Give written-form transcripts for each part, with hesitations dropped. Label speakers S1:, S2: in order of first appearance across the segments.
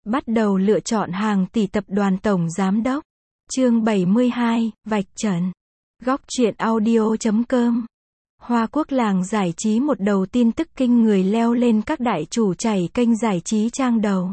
S1: Bắt đầu lựa chọn hàng tỷ tập đoàn tổng giám đốc. Chương 72, vạch trần. Góc truyện audio.com. Hoa Quốc làng giải trí một đầu tin tức kinh người leo lên các đại chủ chảy kênh giải trí trang đầu.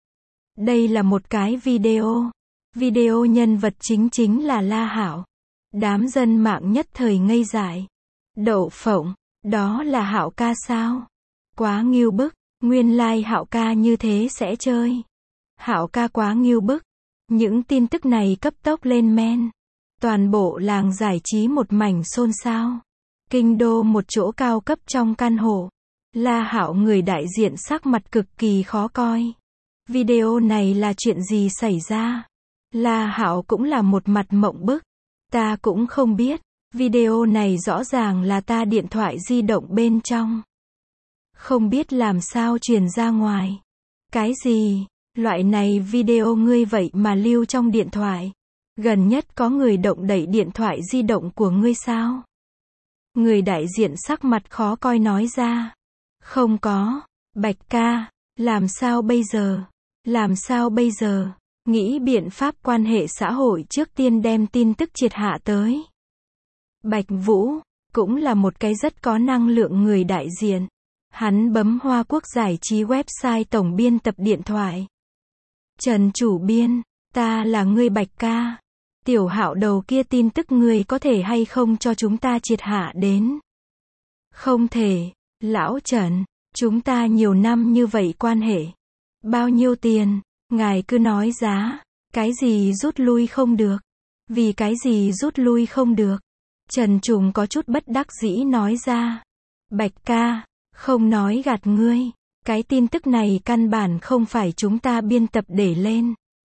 S1: Đây là một cái video. Video nhân vật chính là La Hạo. Đám dân mạng nhất thời ngây dại. Đậu phộng, đó là Hạo ca sao? Quá ngưu bức, nguyên lai Hạo ca như thế sẽ chơi. Hạo ca quá ngưu bức. Những tin tức này cấp tốc lên men. Toàn bộ làng giải trí một mảnh xôn xao. Kinh đô một chỗ cao cấp trong căn hộ. La Hạo người đại diện sắc mặt cực kỳ khó coi. Video này là chuyện gì xảy ra? La Hạo cũng là một mặt mộng bức. Ta cũng không biết. Video này rõ ràng là ta điện thoại di động bên trong. Không biết làm sao truyền ra ngoài. Cái gì? Loại này video ngươi vậy mà lưu trong điện thoại. Gần nhất có người động đậy điện thoại di động của ngươi sao? Người đại diện sắc mặt khó coi nói ra. Không có. Bạch ca, làm sao bây giờ? Làm sao bây giờ? Nghĩ biện pháp quan hệ xã hội trước tiên đem tin tức triệt hạ tới. Bạch Vũ, cũng là một cái rất có năng lượng người đại diện. Hắn bấm Hoa Quốc giải trí website tổng biên tập điện thoại. Trần chủ biên, ta là ngươi Bạch ca. Tiểu Hạo đầu kia tin tức ngươi có thể hay không cho chúng ta triệt hạ đến? Không thể, lão Trần, chúng ta nhiều năm như vậy quan hệ. Bao nhiêu tiền, ngài cứ nói giá, cái gì rút lui không được? Vì cái gì rút lui không được? Trần Trùng có chút bất đắc dĩ nói ra. Bạch ca, không nói gạt ngươi, cái tin tức này căn bản không phải chúng ta biên tập để lên.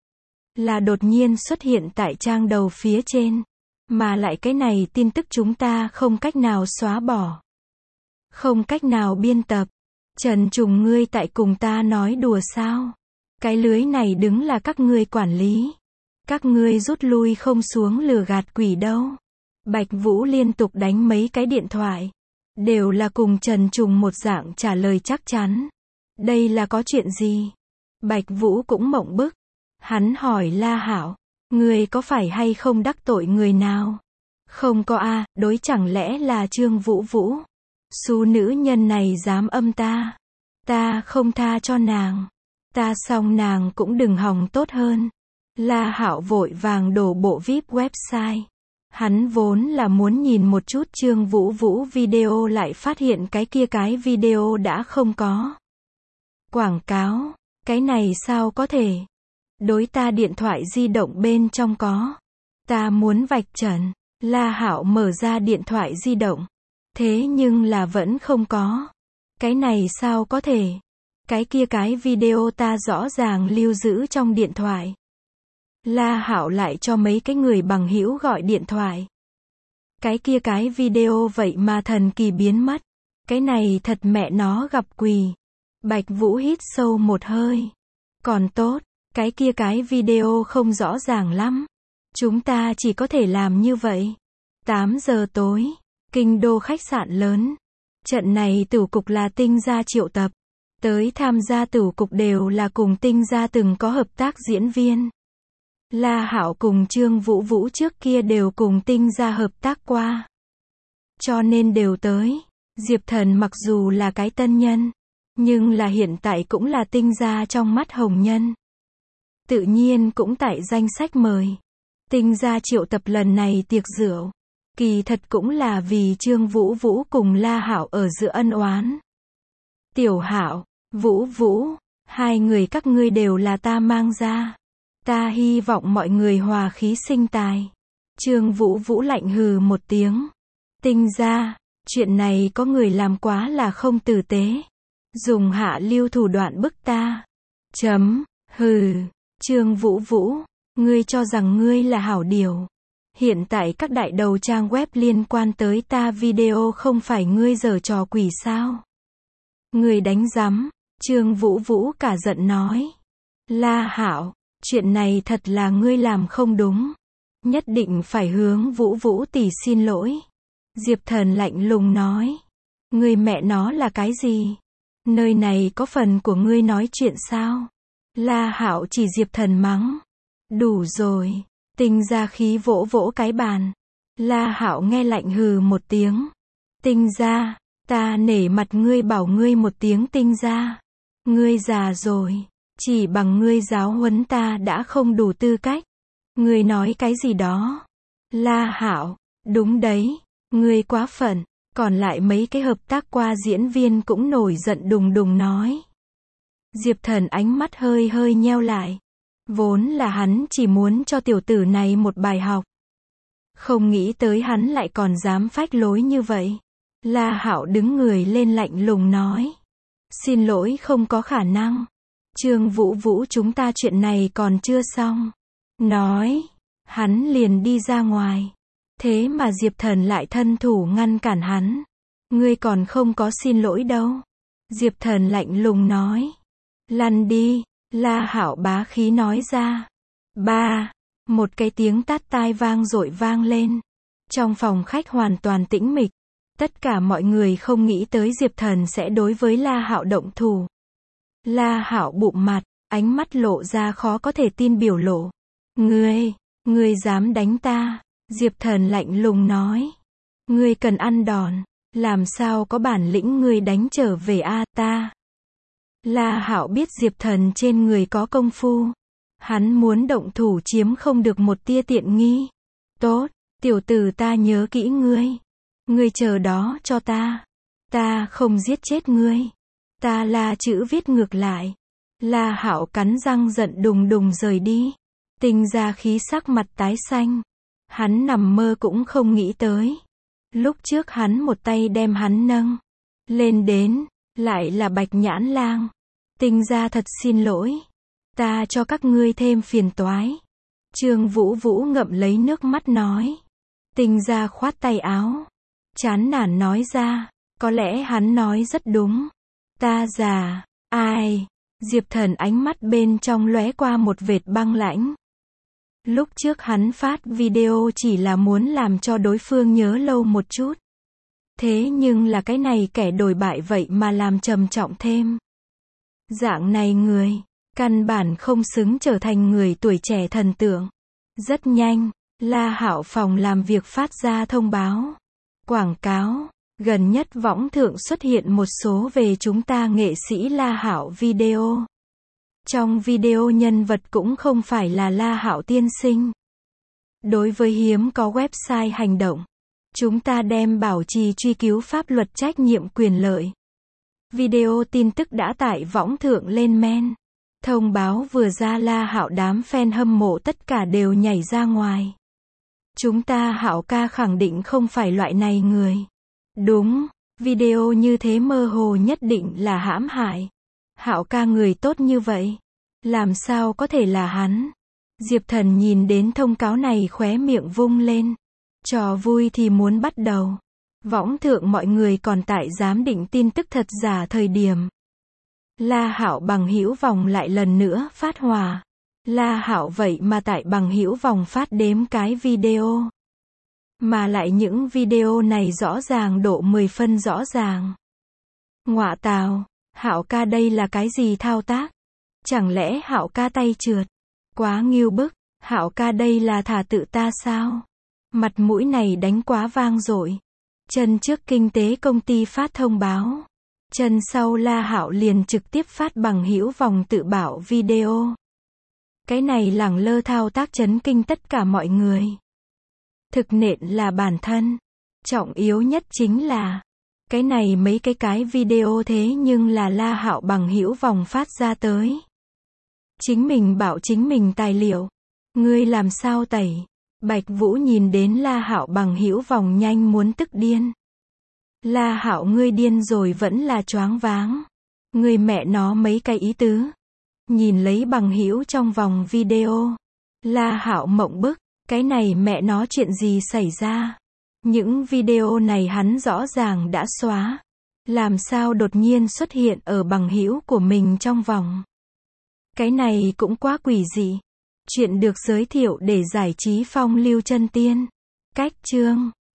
S1: Là đột nhiên xuất hiện tại trang đầu phía trên. Mà lại cái này tin tức chúng ta không cách nào xóa bỏ. Không cách nào biên tập. Trần Trùng ngươi tại cùng ta nói đùa sao? Cái lưới này đứng là các ngươi quản lý. Các ngươi rút lui không xuống lừa gạt quỷ đâu. Bạch Vũ liên tục đánh mấy cái điện thoại. Đều là cùng Trần Trùng một dạng trả lời chắc chắn. Đây là có chuyện gì? Bạch Vũ cũng mộng bức. Hắn hỏi La Hạo, ngươi có phải hay không đắc tội người nào? Không có a, đối chẳng lẽ là Trương Vũ Vũ? Xú nữ nhân này dám âm ta. Ta không tha cho nàng. Ta xong nàng cũng đừng hòng tốt hơn. La Hạo vội vàng đổ bộ VIP website. Hắn vốn là muốn nhìn một chút Trương Vũ Vũ video lại phát hiện cái video đã không có. Quảng cáo, cái này sao có thể? Đối ta điện thoại di động bên trong có. Ta muốn vạch trần. La Hạo mở ra điện thoại di động. Thế nhưng là vẫn không có. Cái này sao có thể? Cái video ta rõ ràng lưu giữ trong điện thoại. La Hạo lại cho mấy cái người bằng hữu gọi điện thoại. Cái video vậy mà thần kỳ biến mất. Cái này thật mẹ nó gặp quỷ. Bạch Vũ hít sâu một hơi. Còn tốt, cái video không rõ ràng lắm. Chúng ta chỉ có thể làm như vậy. 8 giờ tối, kinh đô khách sạn lớn. Trận này tử cục là Tinh Gia triệu tập. Tới tham gia tử cục đều là cùng Tinh Gia từng có hợp tác diễn viên. La Hạo cùng Trương Vũ Vũ trước kia đều cùng Tinh Gia hợp tác qua. Cho nên đều tới. Diệp Thần mặc dù là cái tân nhân, nhưng là hiện tại cũng là Tinh Gia trong mắt hồng nhân. Tự nhiên cũng tại danh sách mời. Tinh Gia triệu tập lần này tiệc rượu. Kỳ thật cũng là vì Trương Vũ Vũ cùng La Hạo ở giữa ân oán. Tiểu Hạo, Vũ Vũ, hai người các ngươi đều là ta mang ra. Ta hy vọng mọi người hòa khí sinh tài. Trương Vũ Vũ lạnh hừ một tiếng. Tinh Gia, chuyện này có người làm quá là không tử tế. Dùng hạ lưu thủ đoạn bức ta. Hừ. Trương Vũ Vũ, ngươi cho rằng ngươi là hảo điều. Hiện tại các đại đầu trang web liên quan tới ta video không phải ngươi giở trò quỷ sao? Ngươi đánh rắm. Trương Vũ Vũ cả giận nói. La Hạo, chuyện này thật là ngươi làm không đúng. Nhất định phải hướng Vũ Vũ tỷ xin lỗi. Diệp Thần lạnh lùng nói. Ngươi mẹ nó là cái gì? Nơi này có phần của ngươi nói chuyện sao? La Hạo chỉ Diệp Thần mắng. Đủ rồi. Tinh Gia khí vỗ vỗ cái bàn. La Hạo nghe lạnh hừ một tiếng. Tinh Gia, ta nể mặt ngươi bảo ngươi một tiếng Tinh Gia. Ngươi già rồi, chỉ bằng ngươi giáo huấn ta đã không đủ tư cách. Ngươi nói cái gì đó? La Hạo, đúng đấy, ngươi quá phận. Còn lại mấy cái hợp tác qua diễn viên cũng nổi giận đùng đùng nói. Diệp Thần ánh mắt hơi hơi nheo lại. Vốn là hắn chỉ muốn cho tiểu tử này một bài học. Không nghĩ tới hắn lại còn dám phách lối như vậy. La Hạo đứng người lên lạnh lùng nói. Xin lỗi không có khả năng. Trương Vũ Vũ chúng ta chuyện này còn chưa xong. Nói. Hắn liền đi ra ngoài. Thế mà Diệp Thần lại thân thủ ngăn cản hắn. Ngươi còn không có xin lỗi đâu. Diệp Thần lạnh lùng nói. Lăn đi. La Hạo bá khí nói ra. Ba. Một cái tiếng tát tai vang dội vang lên. Trong phòng khách hoàn toàn tĩnh mịch. Tất cả mọi người không nghĩ tới Diệp Thần sẽ đối với La Hạo động thủ. La Hạo bụm mặt, ánh mắt lộ ra khó có thể tin biểu lộ. Ngươi dám đánh ta? Diệp Thần lạnh lùng nói. Ngươi cần ăn đòn, làm sao có bản lĩnh ngươi đánh trở về ta? La Hạo biết Diệp Thần trên người có công phu. Hắn muốn động thủ chiếm không được một tia tiện nghi. Tốt, tiểu tử ta nhớ kỹ ngươi. Ngươi chờ đó cho ta. Ta không giết chết ngươi. Ta là chữ viết ngược lại. La Hạo cắn răng giận đùng đùng rời đi. Tinh Gia khí sắc mặt tái xanh. Hắn nằm mơ cũng không nghĩ tới. Lúc trước hắn một tay đem hắn nâng lên đến, lại là Bạch Nhãn Lang. Tinh Gia thật xin lỗi. Ta cho các ngươi thêm phiền toái. Trương Vũ Vũ ngậm lấy nước mắt nói. Tinh Gia khoát tay áo. Chán nản nói ra. Có lẽ hắn nói rất đúng. Ta già. Ai? Diệp Thần ánh mắt bên trong lóe qua một vệt băng lãnh. Lúc trước hắn phát video chỉ là muốn làm cho đối phương nhớ lâu một chút. Thế nhưng là cái này kẻ đồi bại vậy mà làm trầm trọng thêm. Dạng này người, căn bản không xứng trở thành người tuổi trẻ thần tượng. Rất nhanh, La Hạo phòng làm việc phát ra thông báo. Quảng cáo, gần nhất võng thượng xuất hiện một số về chúng ta nghệ sĩ La Hạo video. Trong video nhân vật cũng không phải là La Hạo tiên sinh. Đối với hiếm có website hành động, chúng ta đem bảo trì truy cứu pháp luật trách nhiệm quyền lợi. Video tin tức đã tải võng thượng lên men. Thông báo vừa ra La Hạo đám fan hâm mộ tất cả đều nhảy ra ngoài. Chúng ta Hạo ca khẳng định không phải loại này người. Đúng, video như thế mơ hồ nhất định là hãm hại. Hạo ca người tốt như vậy, làm sao có thể là hắn? Diệp Thần nhìn đến thông cáo này khóe miệng vung lên. Trò vui thì muốn bắt đầu. Võng thượng mọi người còn tại giám định tin tức thật giả thời điểm. La Hạo bằng hữu vòng lại lần nữa phát hỏa. La Hạo vậy mà tại bằng hữu vòng phát đếm cái video. Mà lại những video này rõ ràng độ 10 phân rõ ràng. Ngọa tào, Hạo ca đây là cái gì thao tác? Chẳng lẽ Hạo ca tay trượt? Quá ngưu bức, Hạo ca đây là thả tự ta sao? Mặt mũi này đánh quá vang dội. Chân trước kinh tế công ty phát thông báo. Chân sau La Hạo liền trực tiếp phát bằng hữu vòng tự bảo video. Cái này lẳng lơ thao tác chấn kinh tất cả mọi người. Thực nện là bản thân. Trọng yếu nhất chính là cái này mấy cái video thế nhưng là La Hạo bằng hữu vòng phát ra tới. Chính mình bảo chính mình tài liệu. Ngươi làm sao tẩy? Bạch Vũ nhìn đến La Hạo bằng hữu vòng nhanh muốn tức điên. La Hạo ngươi điên rồi vẫn là choáng váng. Ngươi mẹ nó mấy cái ý tứ. Nhìn lấy bằng hữu trong vòng video. La Hạo mộng bức. Cái này mẹ nó chuyện gì xảy ra? Những video này hắn rõ ràng đã xóa. Làm sao đột nhiên xuất hiện ở bằng hữu của mình trong vòng? Cái này cũng quá quỷ dị. Chuyện được giới thiệu để giải trí phong lưu chân tiên. Cách chương